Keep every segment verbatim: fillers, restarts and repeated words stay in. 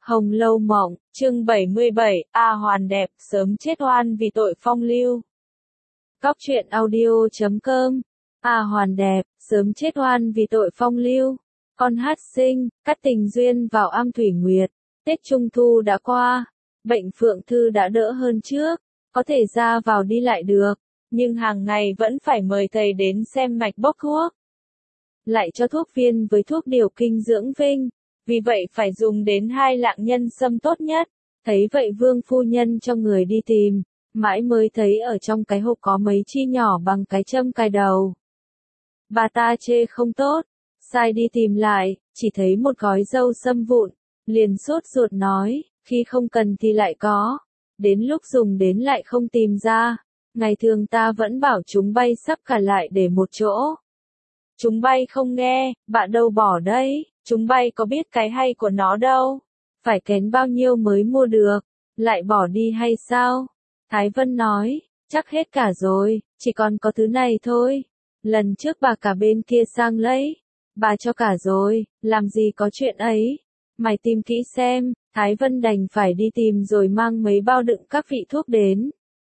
Hồng Lâu Mộng, chương bảy mươi bảy, A Hoàn đẹp, sớm chết oan vì tội phong lưu. Góc truyện audio chấm com. A Hoàn đẹp, sớm chết oan vì tội phong lưu. Con hát sinh, cắt tình duyên vào am thủy nguyệt. Tết Trung Thu đã qua, bệnh Phượng Thư đã đỡ hơn trước, có thể ra vào đi lại được, nhưng hàng ngày vẫn phải mời thầy đến xem mạch bốc thuốc. Lại cho thuốc viên với thuốc điều kinh dưỡng vinh. Vì vậy phải dùng đến hai lạng nhân sâm tốt nhất. Thấy vậy vương phu nhân cho người đi tìm, mãi mới thấy ở trong cái hộp có mấy chi nhỏ bằng cái châm cài đầu. Bà ta chê không tốt, sai đi tìm lại, chỉ thấy một gói dâu sâm vụn, liền sốt ruột nói, khi không cần thì lại có, đến lúc dùng đến lại không tìm ra, ngày thường ta vẫn bảo chúng bay sắp cả lại để một chỗ. Chúng bay không nghe, bạn đâu bỏ đấy. Chúng bay có biết cái hay của nó đâu. Phải kén bao nhiêu mới mua được. Lại bỏ đi hay sao? Thái Vân nói, chắc hết cả rồi, chỉ còn có thứ này thôi. Lần trước bà cả bên kia sang lấy. Bà cho cả rồi, làm gì có chuyện ấy. Mày tìm kỹ xem. Thái Vân đành phải đi tìm rồi mang mấy bao đựng các vị thuốc đến.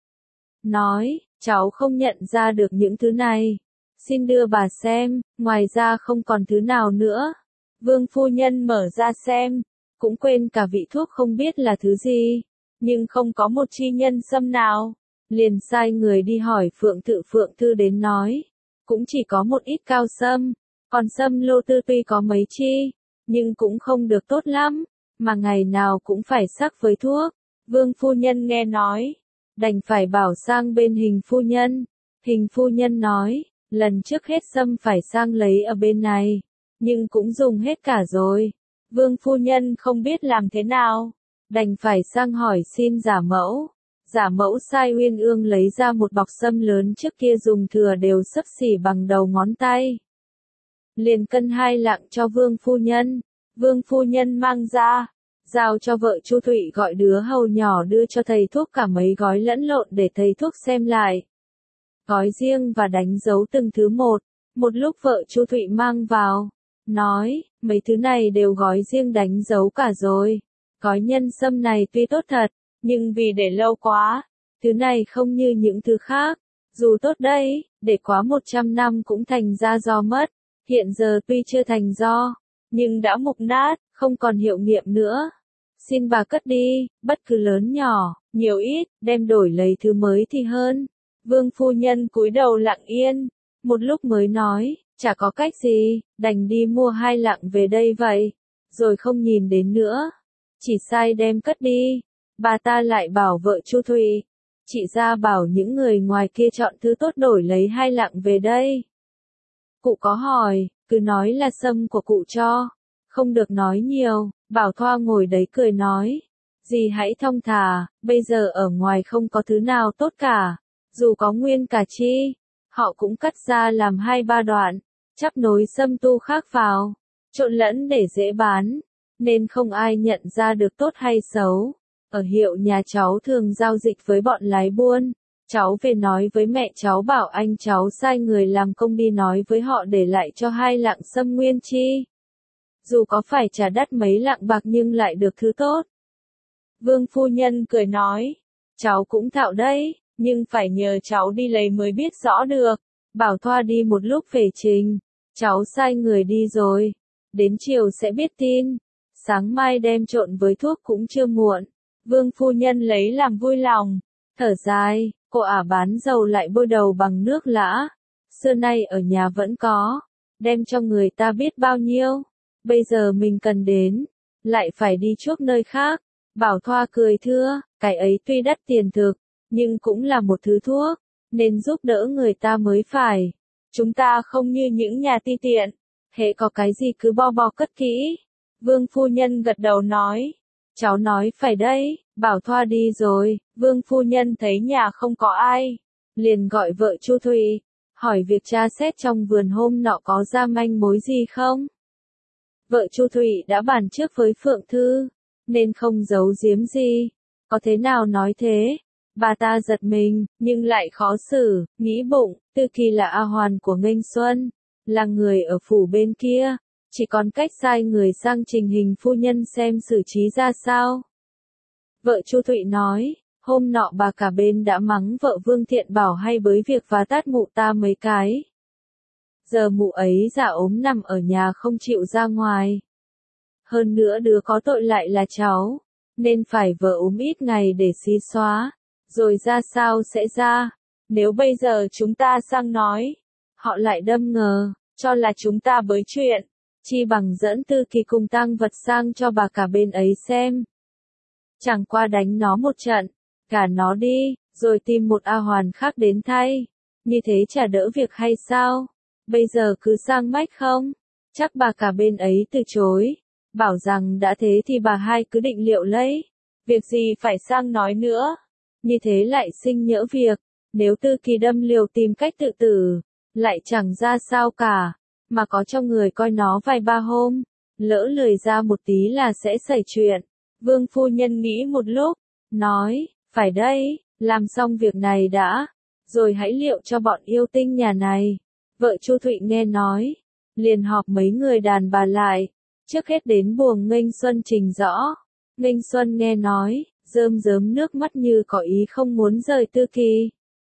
Nói, cháu không nhận ra được những thứ này. Xin đưa bà xem, ngoài ra không còn thứ nào nữa. Vương phu nhân mở ra xem, cũng quên cả vị thuốc không biết là thứ gì, nhưng không có một chi nhân sâm nào. Liền sai người đi hỏi Phượng Tự Phượng Thư đến nói, cũng chỉ có một ít cao sâm, còn sâm lô tư tuy có mấy chi, nhưng cũng không được tốt lắm, mà ngày nào cũng phải sắc với thuốc. Vương phu nhân nghe nói, đành phải bảo sang bên Hình phu nhân. Hình phu nhân nói, lần trước hết sâm phải sang lấy ở bên này, nhưng cũng dùng hết cả rồi. Vương phu nhân không biết làm thế nào, đành phải sang hỏi xin giả mẫu. Giả mẫu sai Uyên Ương lấy ra một bọc sâm lớn trước kia dùng thừa đều xấp xỉ bằng đầu ngón tay. Liền cân hai lạng cho vương phu nhân. Vương phu nhân mang ra, giao cho vợ Chu Thụy gọi đứa hầu nhỏ đưa cho thầy thuốc cả mấy gói lẫn lộn để thầy thuốc xem lại. Gói riêng và đánh dấu từng thứ một. Một lúc vợ Chu Thụy mang vào, nói, mấy thứ này đều gói riêng đánh dấu cả rồi. Gói nhân sâm này tuy tốt thật, nhưng vì để lâu quá, thứ này không như những thứ khác. Dù tốt đấy, để quá một trăm năm cũng thành ra do mất. Hiện giờ tuy chưa thành do, nhưng đã mục nát, không còn hiệu nghiệm nữa. Xin bà cất đi, bất cứ lớn nhỏ, nhiều ít, đem đổi lấy thứ mới thì hơn. Vương phu nhân cúi đầu lặng yên, một lúc mới nói, chả có cách gì, đành đi mua hai lạng về đây vậy, rồi không nhìn đến nữa, chỉ sai đem cất đi. Bà ta lại bảo vợ Chu Thụy, chị ra bảo những người ngoài kia chọn thứ tốt đổi lấy hai lạng về đây. Cụ có hỏi, cứ nói là sâm của cụ cho, không được nói nhiều. Bảo Thoa ngồi đấy cười nói, dì hãy thong thả, bây giờ ở ngoài không có thứ nào tốt cả. Dù có nguyên cả chi, họ cũng cắt ra làm hai ba đoạn, chắp nối sâm tu khác vào, trộn lẫn để dễ bán, nên không ai nhận ra được tốt hay xấu. Ở hiệu nhà cháu thường giao dịch với bọn lái buôn, cháu về nói với mẹ cháu bảo anh cháu sai người làm công đi nói với họ để lại cho hai lạng sâm nguyên chi. Dù có phải trả đắt mấy lạng bạc nhưng lại được thứ tốt. Vương phu nhân cười nói, cháu cũng thạo đấy. Nhưng phải nhờ cháu đi lấy mới biết rõ được. Bảo Thoa đi một lúc về trình. Cháu sai người đi rồi. Đến chiều sẽ biết tin. Sáng mai đem trộn với thuốc cũng chưa muộn. Vương phu nhân lấy làm vui lòng. Thở dài, cô ả bán dầu lại bôi đầu bằng nước lã. Xưa nay ở nhà vẫn có. Đem cho người ta biết bao nhiêu. Bây giờ mình cần đến. Lại phải đi chuốc nơi khác. Bảo Thoa cười thưa, cái ấy tuy đắt tiền thực, nhưng cũng là một thứ thuốc, nên giúp đỡ người ta mới phải. Chúng ta không như những nhà ti tiện, hễ có cái gì cứ bo bo cất kỹ. Vương phu nhân gật đầu nói, cháu nói phải đấy. Bảo Thoa đi rồi, vương phu nhân thấy nhà không có ai, liền gọi vợ Chu Thụy, hỏi việc tra xét trong vườn hôm nọ có ra manh mối gì không. Vợ Chu Thụy đã bàn trước với Phượng Thư, nên không giấu giếm gì, có thế nào nói thế. Bà ta giật mình, nhưng lại khó xử, nghĩ bụng, Tư Kỳ là A Hoàn của Nghênh Xuân, là người ở phủ bên kia, chỉ còn cách sai người sang trình hình phu nhân xem xử trí ra sao. Vợ Chu Thụy nói, hôm nọ bà cả bên đã mắng vợ Vương Thiện Bảo hay bới việc và tát mụ ta mấy cái. Giờ mụ ấy dạ ốm nằm ở nhà không chịu ra ngoài. Hơn nữa đứa có tội lại là cháu, nên phải vợ ốm ít ngày để xí xóa, rồi ra sao sẽ ra. Nếu bây giờ chúng ta sang nói, họ lại đâm ngờ, cho là chúng ta bới chuyện, chi bằng dẫn Tư Kỳ cùng tang vật sang cho bà cả bên ấy xem. Chẳng qua đánh nó một trận, cả nó đi, rồi tìm một A Hoàn khác đến thay, như thế chả đỡ việc hay sao? Bây giờ cứ sang mách không? Chắc bà cả bên ấy từ chối, bảo rằng đã thế thì bà hai cứ định liệu lấy, việc gì phải sang nói nữa, như thế lại sinh nhỡ việc, nếu Tư Kỳ đâm liều tìm cách tự tử, lại chẳng ra sao cả, mà có cho người coi nó vài ba hôm, lỡ lười ra một tí là sẽ xảy chuyện. Vương phu nhân nghĩ một lúc, nói, phải đây, làm xong việc này đã, rồi hãy liệu cho bọn yêu tinh nhà này. Vợ Chu Thụy nghe nói, liền họp mấy người đàn bà lại, trước hết đến buồng Nghênh Xuân trình rõ. Nghênh Xuân nghe nói, rơm rớm nước mắt như có ý không muốn rời Tư Kỳ.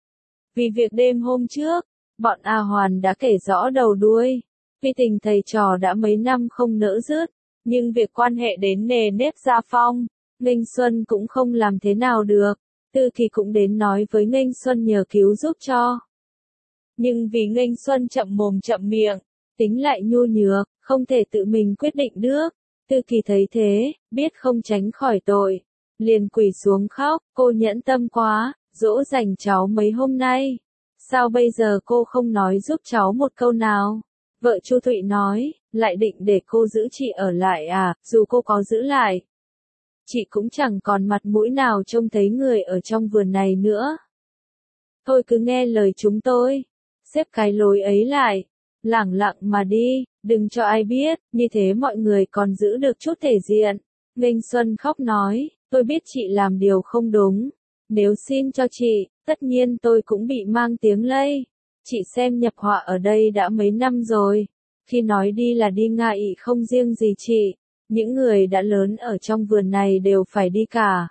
Vì việc đêm hôm trước, bọn A Hoàn đã kể rõ đầu đuôi, vì tình thầy trò đã mấy năm không nỡ dứt, nhưng việc quan hệ đến nề nếp gia phong, Nghênh Xuân cũng không làm thế nào được. Tư Kỳ cũng đến nói với Nghênh Xuân nhờ cứu giúp cho. Nhưng vì Nghênh Xuân chậm mồm chậm miệng, tính lại nhu nhược, không thể tự mình quyết định được. Tư Kỳ thấy thế, biết không tránh khỏi tội, liền quỳ xuống khóc, cô nhẫn tâm quá, dỗ dành cháu mấy hôm nay. Sao bây giờ cô không nói giúp cháu một câu nào? Vợ Chu Thụy nói, lại định để cô giữ chị ở lại à, dù cô có giữ lại, chị cũng chẳng còn mặt mũi nào trông thấy người ở trong vườn này nữa. Thôi cứ nghe lời chúng tôi, xếp cái lối ấy lại, lẳng lặng mà đi, đừng cho ai biết, như thế mọi người còn giữ được chút thể diện. Nghênh Xuân khóc nói, tôi biết chị làm điều không đúng, nếu xin cho chị, tất nhiên tôi cũng bị mang tiếng lây. Chị xem nhập họa ở đây đã mấy năm rồi, khi nói đi là đi nga ị không riêng gì chị, những người đã lớn ở trong vườn này đều phải đi cả.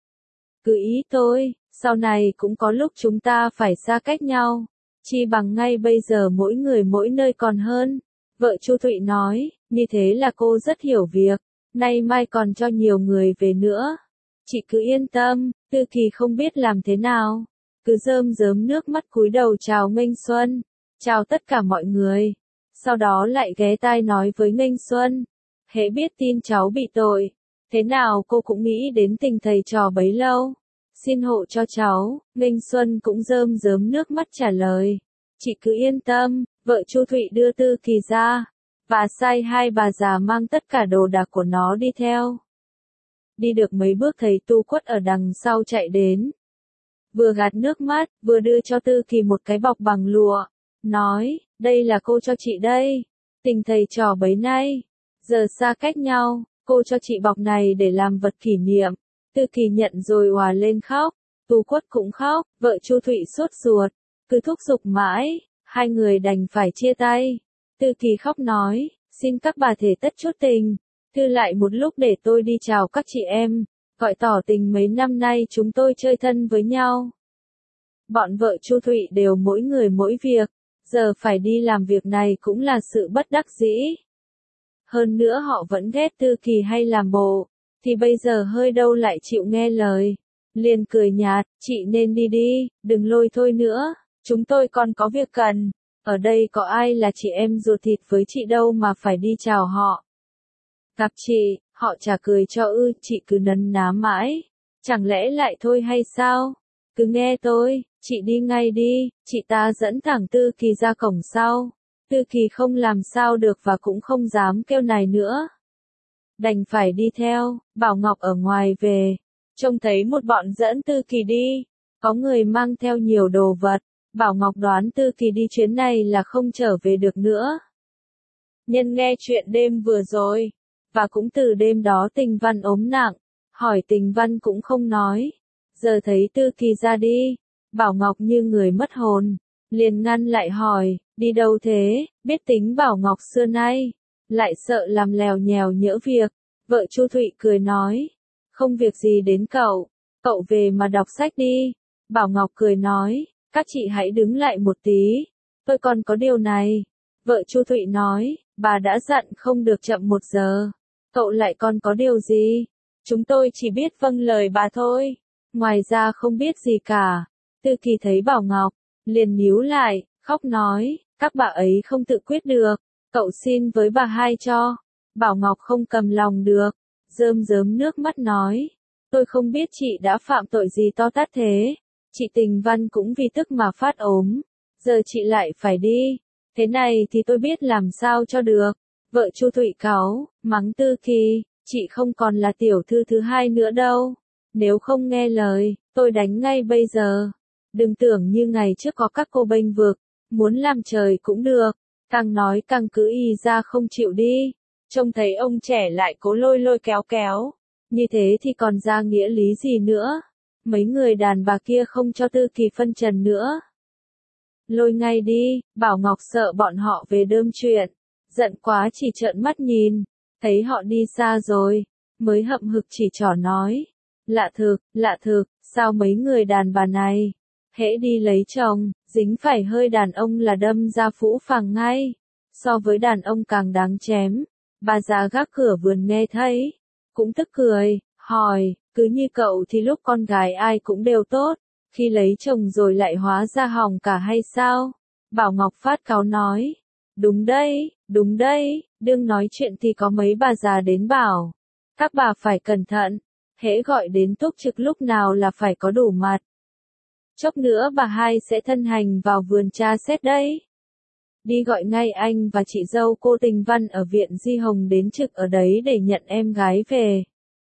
Cứ ý tôi, sau này cũng có lúc chúng ta phải xa cách nhau, chi bằng ngay bây giờ mỗi người mỗi nơi còn hơn. Vợ Chu Thụy nói, như thế là cô rất hiểu việc, nay mai còn cho nhiều người về nữa. Chị cứ yên tâm, Tư Kỳ không biết làm thế nào, cứ rơm rớm nước mắt cúi đầu chào Nghênh Xuân, chào tất cả mọi người, sau đó lại ghé tai nói với Nghênh Xuân, hễ biết tin cháu bị tội, thế nào cô cũng nghĩ đến tình thầy trò bấy lâu, xin hộ cho cháu. Nghênh Xuân cũng rơm rớm nước mắt trả lời, chị cứ yên tâm. Vợ Chu Thụy đưa Tư Kỳ ra, và sai hai bà già mang tất cả đồ đạc của nó đi theo. Đi được mấy bước thấy Tu Quất ở đằng sau chạy đến, vừa gạt nước mắt, vừa đưa cho Tư Kỳ một cái bọc bằng lụa, nói, đây là cô cho chị đây, tình thầy trò bấy nay, giờ xa cách nhau, cô cho chị bọc này để làm vật kỷ niệm. Tư Kỳ nhận rồi òa lên khóc, Tu Quất cũng khóc, vợ Chu Thụy sốt ruột, cứ thúc giục mãi, hai người đành phải chia tay. Tư Kỳ khóc nói, xin các bà thể tất chút tình, thư lại một lúc để tôi đi chào các chị em, gọi tỏ tình mấy năm nay chúng tôi chơi thân với nhau. Bọn vợ Chu Thụy đều mỗi người mỗi việc, giờ phải đi làm việc này cũng là sự bất đắc dĩ. Hơn nữa họ vẫn ghét Tư Kỳ hay làm bộ, thì bây giờ hơi đâu lại chịu nghe lời. Liền cười nhạt, chị nên đi đi, đừng lôi thôi nữa, chúng tôi còn có việc cần, ở đây có ai là chị em ruột thịt với chị đâu mà phải đi chào họ. Gặp chị, họ chả cười cho ư, chị cứ nấn ná mãi, chẳng lẽ lại thôi hay sao? Cứ nghe tôi, chị đi ngay đi, chị ta dẫn thẳng Tư Kỳ ra cổng sau. Tư Kỳ không làm sao được và cũng không dám kêu này nữa, đành phải đi theo. Bảo Ngọc ở ngoài về, trông thấy một bọn dẫn Tư Kỳ đi, có người mang theo nhiều đồ vật, Bảo Ngọc đoán Tư Kỳ đi chuyến này là không trở về được nữa. Nhân nghe chuyện đêm vừa rồi, và cũng từ đêm đó Tình Văn ốm nặng, hỏi Tình Văn cũng không nói, giờ thấy Tư Kỳ ra đi, Bảo Ngọc như người mất hồn, liền ngăn lại hỏi, đi đâu thế, biết tính Bảo Ngọc xưa nay lại sợ làm lèo nhèo nhỡ việc. Vợ Chu Thụy cười nói, không việc gì đến cậu, cậu về mà đọc sách đi. Bảo Ngọc cười nói, các chị hãy đứng lại một tí, tôi còn có điều này. Vợ Chu Thụy nói, bà đã dặn không được chậm một giờ, cậu lại còn có điều gì? Chúng tôi chỉ biết vâng lời bà thôi, ngoài ra không biết gì cả. Tư Kỳ thấy Bảo Ngọc, liền nhíu lại, khóc nói, các bà ấy không tự quyết được, cậu xin với bà hai cho. Bảo Ngọc không cầm lòng được, rơm rớm nước mắt nói, tôi không biết chị đã phạm tội gì to tát thế, chị Tình Văn cũng vì tức mà phát ốm, giờ chị lại phải đi, thế này thì tôi biết làm sao cho được. Vợ Chu Thụy cáu, mắng Tư Kỳ, chị không còn là tiểu thư thứ hai nữa đâu, nếu không nghe lời, tôi đánh ngay bây giờ. Đừng tưởng như ngày trước có các cô bênh vực, muốn làm trời cũng được, càng nói càng cứ y ra không chịu đi. Trông thấy ông trẻ lại cố lôi lôi kéo kéo, như thế thì còn ra nghĩa lý gì nữa. Mấy người đàn bà kia không cho Tư Kỳ phân trần nữa. Lôi ngay đi, Bảo Ngọc sợ bọn họ về đơm chuyện, giận quá chỉ trợn mắt nhìn, thấy họ đi xa rồi, mới hậm hực chỉ trỏ nói, lạ thực, lạ thực, sao mấy người đàn bà này, hễ đi lấy chồng, dính phải hơi đàn ông là đâm ra phũ phàng ngay, so với đàn ông càng đáng chém. Bà già gác cửa vườn nghe thấy, cũng tức cười, hỏi, cứ như cậu thì lúc con gái ai cũng đều tốt, khi lấy chồng rồi lại hóa ra hỏng cả hay sao? Bảo Ngọc phát cáu nói, đúng đây, đúng đây, đừng nói chuyện thì có mấy bà già đến bảo, các bà phải cẩn thận, hễ gọi đến túc trực lúc nào là phải có đủ mặt. Chốc nữa bà hai sẽ thân hành vào vườn tra xét đấy. Đi gọi ngay anh và chị dâu cô Tình Văn ở viện Di Hồng đến trực ở đấy để nhận em gái về.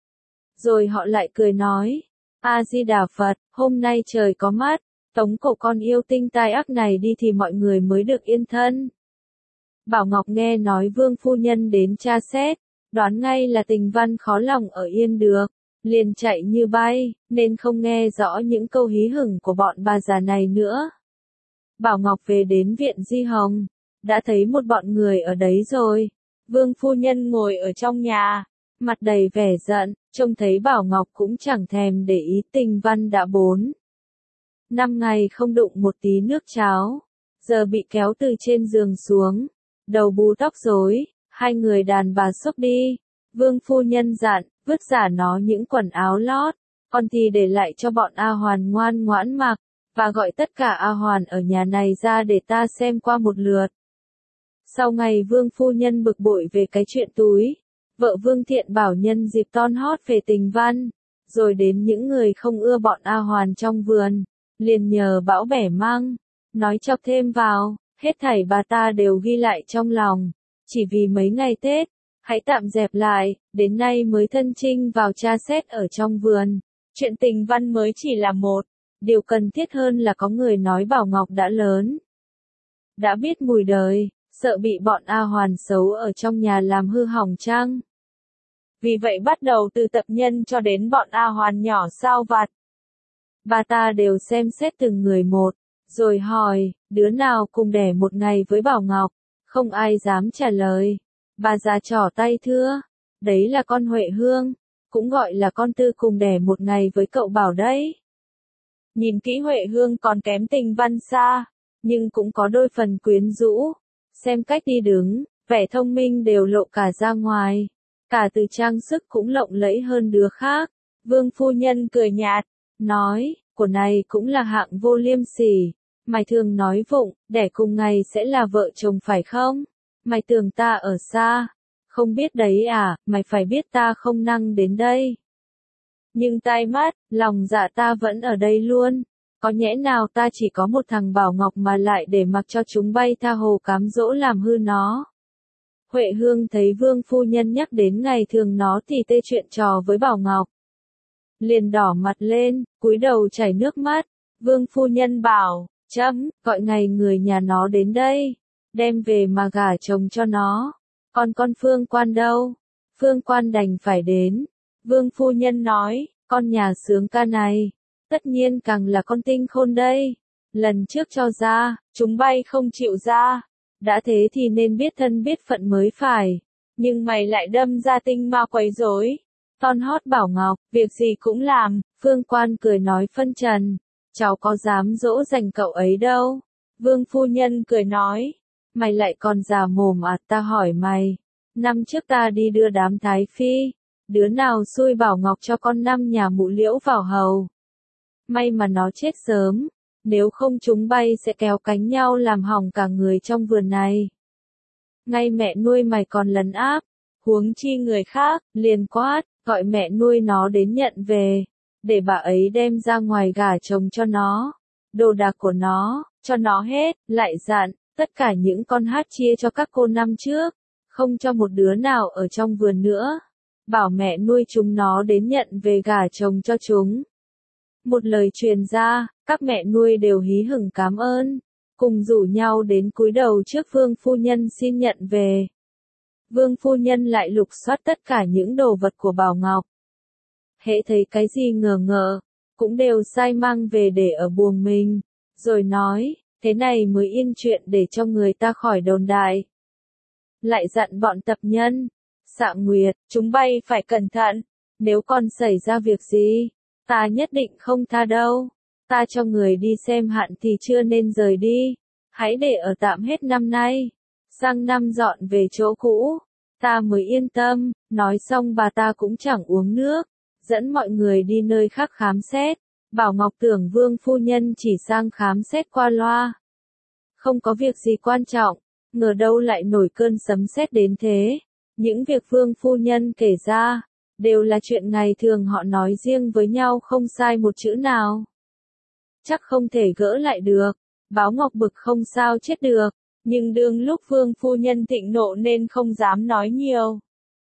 Rồi họ lại cười nói, A-di-đà Phật, hôm nay trời có mát, tống cổ con yêu tinh tai ác này đi thì mọi người mới được yên thân. Bảo Ngọc nghe nói Vương phu nhân đến tra xét, đoán ngay là Tình Văn khó lòng ở yên được, liền chạy như bay, nên không nghe rõ những câu hí hửng của bọn bà già này nữa. Bảo Ngọc về đến viện Di Hồng, đã thấy một bọn người ở đấy rồi. Vương phu nhân ngồi ở trong nhà, mặt đầy vẻ giận, trông thấy Bảo Ngọc cũng chẳng thèm để ý. Tình Văn đã bốn năm ngày không đụng một tí nước cháo, giờ bị kéo từ trên giường xuống, đầu bù tóc rối, hai người đàn bà xốc đi. Vương phu nhân dặn, vứt giả nó những quần áo lót, còn thì để lại cho bọn A Hoàn ngoan ngoãn mặc, và gọi tất cả A Hoàn ở nhà này ra để ta xem qua một lượt. Sau ngày Vương phu nhân bực bội về cái chuyện túi, vợ Vương Thiện bảo nhân dịp ton hót về Tình Văn, rồi đến những người không ưa bọn A Hoàn trong vườn, liền nhờ bão bẻ măng, nói chọc thêm vào, hết thảy bà ta đều ghi lại trong lòng, chỉ vì mấy ngày Tết, hãy tạm dẹp lại, đến nay mới thân chinh vào tra xét ở trong vườn. Chuyện Tình Văn mới chỉ là một, điều cần thiết hơn là có người nói Bảo Ngọc đã lớn, đã biết mùi đời, sợ bị bọn A Hoàn xấu ở trong nhà làm hư hỏng chăng. Vì vậy bắt đầu từ tập nhân cho đến bọn A Hoàn nhỏ sao vặt, bà ta đều xem xét từng người một, rồi hỏi, đứa nào cùng đẻ một ngày với Bảo Ngọc, không ai dám trả lời. Bà già trỏ tay thưa, đấy là con Huệ Hương, cũng gọi là con Tư cùng đẻ một ngày với cậu Bảo đấy. Nhìn kỹ Huệ Hương còn kém Tình Văn xa, nhưng cũng có đôi phần quyến rũ, xem cách đi đứng, vẻ thông minh đều lộ cả ra ngoài, cả từ trang sức cũng lộng lẫy hơn đứa khác. Vương phu nhân cười nhạt, nói, của này cũng là hạng vô liêm sỉ, mày thường nói vụng, đẻ cùng ngày sẽ là vợ chồng phải không? Mày tưởng ta ở xa, không biết đấy à, mày phải biết ta không năng đến đây. Nhưng tai mắt, lòng dạ ta vẫn ở đây luôn, có nhẽ nào ta chỉ có một thằng Bảo Ngọc mà lại để mặc cho chúng bay tha hồ cám dỗ làm hư nó. Huệ Hương thấy Vương phu nhân nhắc đến ngày thường nó thì tê chuyện trò với Bảo Ngọc, liền đỏ mặt lên, cúi đầu chảy nước mắt. Vương phu nhân bảo, chấm, gọi ngày người nhà nó đến đây, đem về mà gả chồng cho nó. Còn con Phương Quan đâu? Phương Quan đành phải đến. Vương phu nhân nói, con nhà sướng ca này, tất nhiên càng là con tinh khôn đây. Lần trước cho ra, chúng bay không chịu ra. Đã thế thì nên biết thân biết phận mới phải. nhưng mày lại đâm ra tinh ma quấy rối. Ton hót Bảo Ngọc, việc gì cũng làm, Vương Quan cười nói phân trần, cháu có dám dỗ dành cậu ấy đâu. Vương phu nhân cười nói, mày lại còn già mồm à, ta hỏi mày, năm trước ta đi đưa đám Thái Phi, đứa nào xui Bảo Ngọc cho con năm nhà mụ Liễu vào hầu. May mà nó chết sớm, nếu không chúng bay sẽ kéo cánh nhau làm hỏng cả người trong vườn này. Ngay mẹ nuôi mày còn lấn áp, huống chi người khác, liền quát, gọi mẹ nuôi nó đến nhận về, để bà ấy đem ra ngoài gả chồng cho nó, đồ đạc của nó, cho nó hết, lại dặn, tất cả những con hát chia cho các cô năm trước, không cho một đứa nào ở trong vườn nữa, bảo mẹ nuôi chúng nó đến nhận về gả chồng cho chúng. Một lời truyền ra, các mẹ nuôi đều hí hửng cảm ơn, cùng rủ nhau đến cúi đầu trước Vương phu nhân xin nhận về. Vương phu nhân lại lục soát tất cả những đồ vật của Bảo Ngọc. Hễ thấy cái gì ngờ ngợ, cũng đều sai mang về để ở buồng mình, rồi nói, thế này mới yên chuyện để cho người ta khỏi đồn đại. Lại dặn bọn tập nhân, Xạ Nguyệt, chúng bay phải cẩn thận, nếu còn xảy ra việc gì, ta nhất định không tha đâu. Ta cho người đi xem hạn thì chưa nên rời đi, hãy để ở tạm hết năm nay, sang năm dọn về chỗ cũ, ta mới yên tâm. Nói xong bà ta cũng chẳng uống nước, dẫn mọi người đi nơi khác khám xét. Bảo Ngọc tưởng Vương phu nhân chỉ sang khám xét qua loa, không có việc gì quan trọng, ngờ đâu lại nổi cơn sấm sét đến thế. Những việc Vương phu nhân kể ra, đều là chuyện ngày thường họ nói riêng với nhau không sai một chữ nào. Chắc không thể gỡ lại được, Báo Ngọc bực không sao chết được, nhưng đương lúc Vương phu nhân thịnh nộ nên không dám nói nhiều.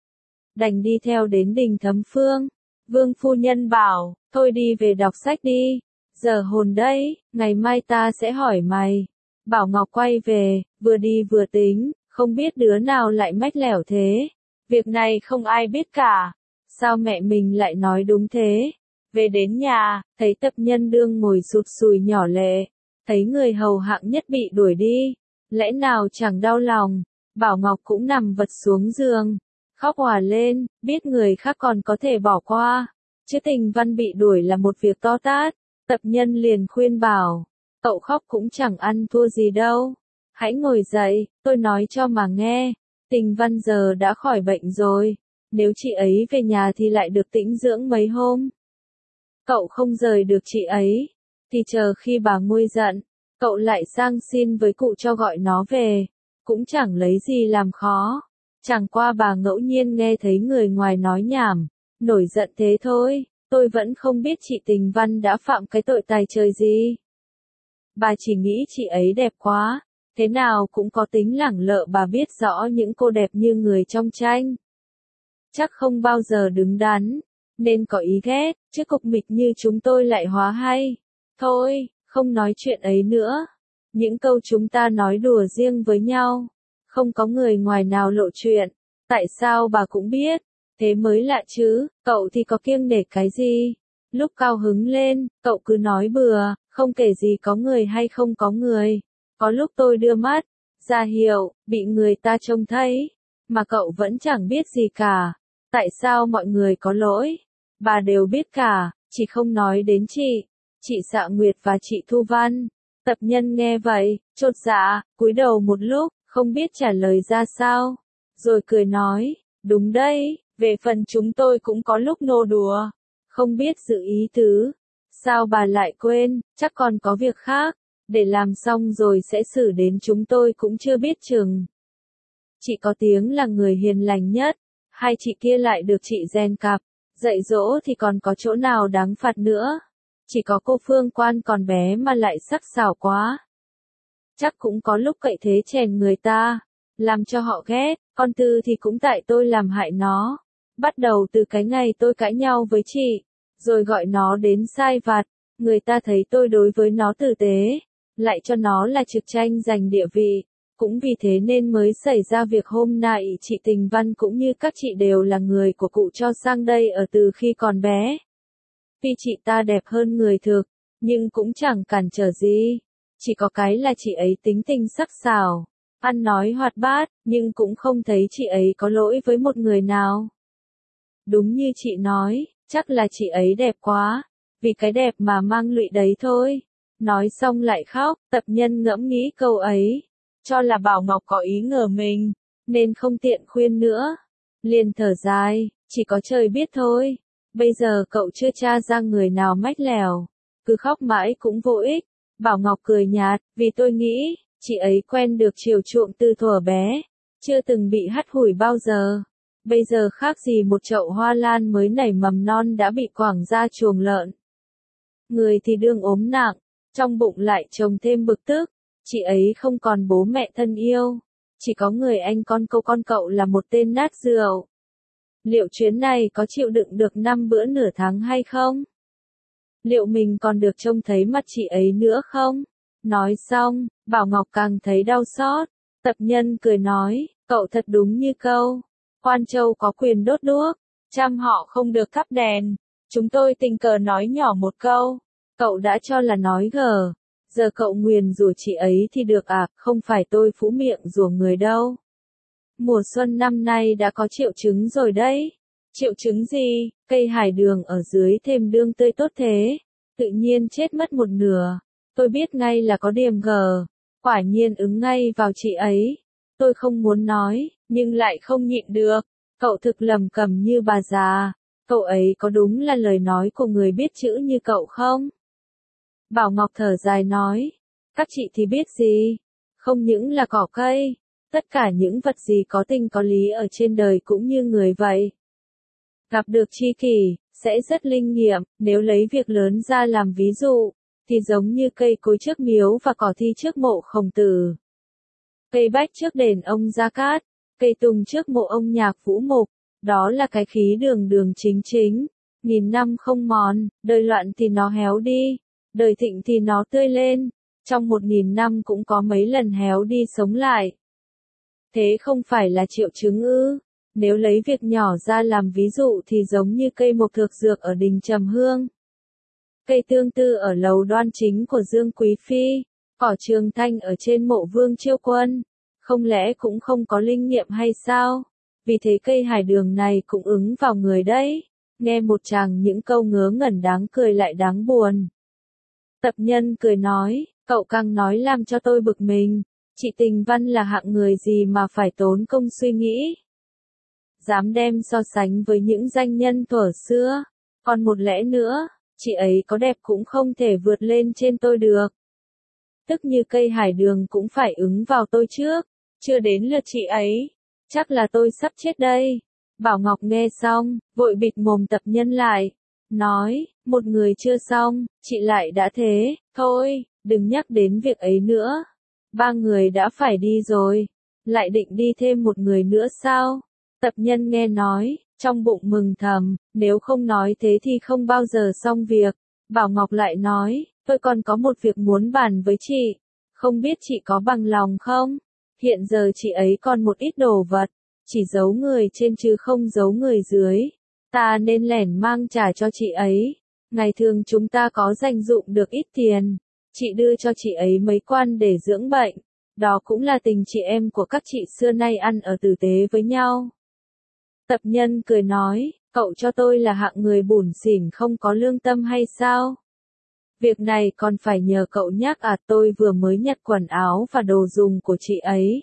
Đành đi theo đến đình Thấm Phương. Vương phu nhân bảo, thôi đi về đọc sách đi, giờ hồn đấy, ngày mai ta sẽ hỏi mày. Bảo Ngọc quay về, vừa đi vừa tính, không biết đứa nào lại mách lẻo thế. Việc này không ai biết cả, sao mẹ mình lại nói đúng thế. Về đến nhà, thấy tập nhân đương ngồi sụt sùi nhỏ lệ, thấy người hầu hạng nhất bị đuổi đi, lẽ nào chẳng đau lòng. Bảo Ngọc cũng nằm vật xuống giường, khóc òa lên, biết người khác còn có thể bỏ qua, chứ Tình Văn bị đuổi là một việc to tát. Tập nhân liền khuyên bảo, cậu khóc cũng chẳng ăn thua gì đâu, hãy ngồi dậy, tôi nói cho mà nghe. Tình Văn giờ đã khỏi bệnh rồi, nếu chị ấy về nhà thì lại được tĩnh dưỡng mấy hôm. Cậu không rời được chị ấy, thì chờ khi bà nguôi giận, cậu lại sang xin với cụ cho gọi nó về, cũng chẳng lấy gì làm khó. Chẳng qua bà ngẫu nhiên nghe thấy người ngoài nói nhảm, nổi giận thế thôi, tôi vẫn không biết chị Tình Văn đã phạm cái tội tài trời gì. Bà chỉ nghĩ chị ấy đẹp quá, thế nào cũng có tính lẳng lợ, bà biết rõ những cô đẹp như người trong tranh chắc không bao giờ đứng đắn, nên có ý ghét, chứ cục mịch như chúng tôi lại hóa hay. Thôi, không nói chuyện ấy nữa, những câu chúng ta nói đùa riêng với nhau, không có người ngoài nào lộ chuyện. Tại sao bà cũng biết, thế mới lạ chứ, cậu thì có kiêng nể cái gì. Lúc cao hứng lên, cậu cứ nói bừa, không kể gì có người hay không có người. Có lúc tôi đưa mắt ra hiệu, bị người ta trông thấy, mà cậu vẫn chẳng biết gì cả. Tại sao mọi người có lỗi, bà đều biết cả, chỉ không nói đến chị, chị Xạ Nguyệt và chị Thu Văn. Tập nhân nghe vậy, chột dạ, cúi đầu một lúc, không biết trả lời ra sao, rồi cười nói, đúng đấy, về phần chúng tôi cũng có lúc nô đùa, không biết dự ý tứ. Sao bà lại quên, chắc còn có việc khác, để làm xong rồi sẽ xử đến chúng tôi cũng chưa biết chừng. Chị có tiếng là người hiền lành nhất, hai chị kia lại được chị rèn cặp, dạy dỗ thì còn có chỗ nào đáng phạt nữa. Chỉ có cô Phương Quan còn bé mà lại sắc sảo quá. Chắc cũng có lúc cậy thế chèn người ta, làm cho họ ghét. Con Tư thì cũng tại tôi làm hại nó. Bắt đầu từ cái ngày tôi cãi nhau với chị, rồi gọi nó đến sai vặt, người ta thấy tôi đối với nó tử tế, lại cho nó là trực tranh giành địa vị. Cũng vì thế nên mới xảy ra việc hôm nay chị Tình Văn cũng như các chị đều là người của cụ cho sang đây ở từ khi còn bé. Vì chị ta đẹp hơn người thực, nhưng cũng chẳng cản trở gì. Chỉ có cái là chị ấy tính tình sắc sảo, ăn nói hoạt bát, nhưng cũng không thấy chị ấy có lỗi với một người nào. Đúng như chị nói, chắc là chị ấy đẹp quá, vì cái đẹp mà mang lụy đấy thôi. Nói xong lại khóc, tập nhân ngẫm nghĩ câu ấy, cho là Bảo Ngọc có ý ngờ mình, nên không tiện khuyên nữa. Liền thở dài, chỉ có trời biết thôi, bây giờ cậu chưa tra ra người nào mách lèo, cứ khóc mãi cũng vô ích. Bảo Ngọc cười nhạt, vì tôi nghĩ, chị ấy quen được chiều chuộng từ thuở bé, chưa từng bị hắt hủi bao giờ. Bây giờ khác gì một chậu hoa lan mới nảy mầm non đã bị quẳng ra chuồng lợn. Người thì đương ốm nặng, trong bụng lại chồng thêm bực tức, chị ấy không còn bố mẹ thân yêu, chỉ có người anh con câu con cậu là một tên nát rượu. Liệu chuyến này có chịu đựng được năm bữa nửa tháng hay không? Liệu mình còn được trông thấy mặt chị ấy nữa không? Nói xong, Bảo Ngọc càng thấy đau xót. Tập nhân cười nói, cậu thật đúng như câu. Quan Châu có quyền đốt đuốc, trăm họ không được thắp đèn. Chúng tôi tình cờ nói nhỏ một câu, cậu đã cho là nói gờ. Giờ cậu nguyền rủa chị ấy thì được à, không phải tôi phũ miệng rủa người đâu. Mùa xuân năm nay đã có triệu chứng rồi đấy. Triệu chứng gì? Cây hải đường ở dưới thêm đương tươi tốt thế, tự nhiên chết mất một nửa. Tôi biết ngay là có điểm gờ, quả nhiên ứng ngay vào chị ấy. Tôi không muốn nói, nhưng lại không nhịn được. Cậu thực lầm cầm như bà già. Cậu ấy có đúng là lời nói của người biết chữ như cậu không? Bảo Ngọc thở dài nói, các chị thì biết gì? Không những là cỏ cây, tất cả những vật gì có tình có lý ở trên đời cũng như người vậy. Gặp được tri kỷ, sẽ rất linh nghiệm, nếu lấy việc lớn ra làm ví dụ, thì giống như cây cối trước miếu và cỏ thi trước mộ Khổng Tử. Cây bách trước đền ông Gia Cát, cây tùng trước mộ ông Nhạc Vũ Mục, đó là cái khí đường đường chính chính, nghìn năm không mòn, đời loạn thì nó héo đi, đời thịnh thì nó tươi lên, trong một nghìn năm cũng có mấy lần héo đi sống lại. Thế không phải là triệu chứng ư? Nếu lấy việc nhỏ ra làm ví dụ thì giống như cây mộc thược dược ở đình Trầm Hương, cây tương tư ở lầu Đoan Chính của Dương Quý Phi, cỏ Trường Thanh ở trên mộ Vương Chiêu Quân, không lẽ cũng không có linh nghiệm hay sao? Vì thế cây hải đường này cũng ứng vào người đấy. Nghe một chàng những câu ngớ ngẩn đáng cười lại đáng buồn. Tập nhân cười nói, cậu càng nói làm cho tôi bực mình, chị Tình Văn là hạng người gì mà phải tốn công suy nghĩ. Dám đem so sánh với những danh nhân thuở xưa, còn một lẽ nữa, chị ấy có đẹp cũng không thể vượt lên trên tôi được. Tức như cây hải đường cũng phải ứng vào tôi trước, chưa đến lượt chị ấy, chắc là tôi sắp chết đây. Bảo Ngọc nghe xong, vội bịt mồm tập nhân lại, nói, một người chưa xong, chị lại đã thế, thôi, đừng nhắc đến việc ấy nữa. Ba người đã phải đi rồi, lại định đi thêm một người nữa sao? Tập nhân nghe nói, trong bụng mừng thầm, nếu không nói thế thì không bao giờ xong việc. Bảo Ngọc lại nói, tôi còn có một việc muốn bàn với chị, không biết chị có bằng lòng không? Hiện giờ chị ấy còn một ít đồ vật, chỉ giấu người trên chứ không giấu người dưới. Ta nên lẻn mang trả cho chị ấy. Ngày thường chúng ta có dành dụm được ít tiền, chị đưa cho chị ấy mấy quan để dưỡng bệnh. Đó cũng là tình chị em của các chị xưa nay ăn ở tử tế với nhau. Tập nhân cười nói, cậu cho tôi là hạng người bủn xỉn không có lương tâm hay sao? Việc này còn phải nhờ cậu nhắc à, tôi vừa mới nhặt quần áo và đồ dùng của chị ấy.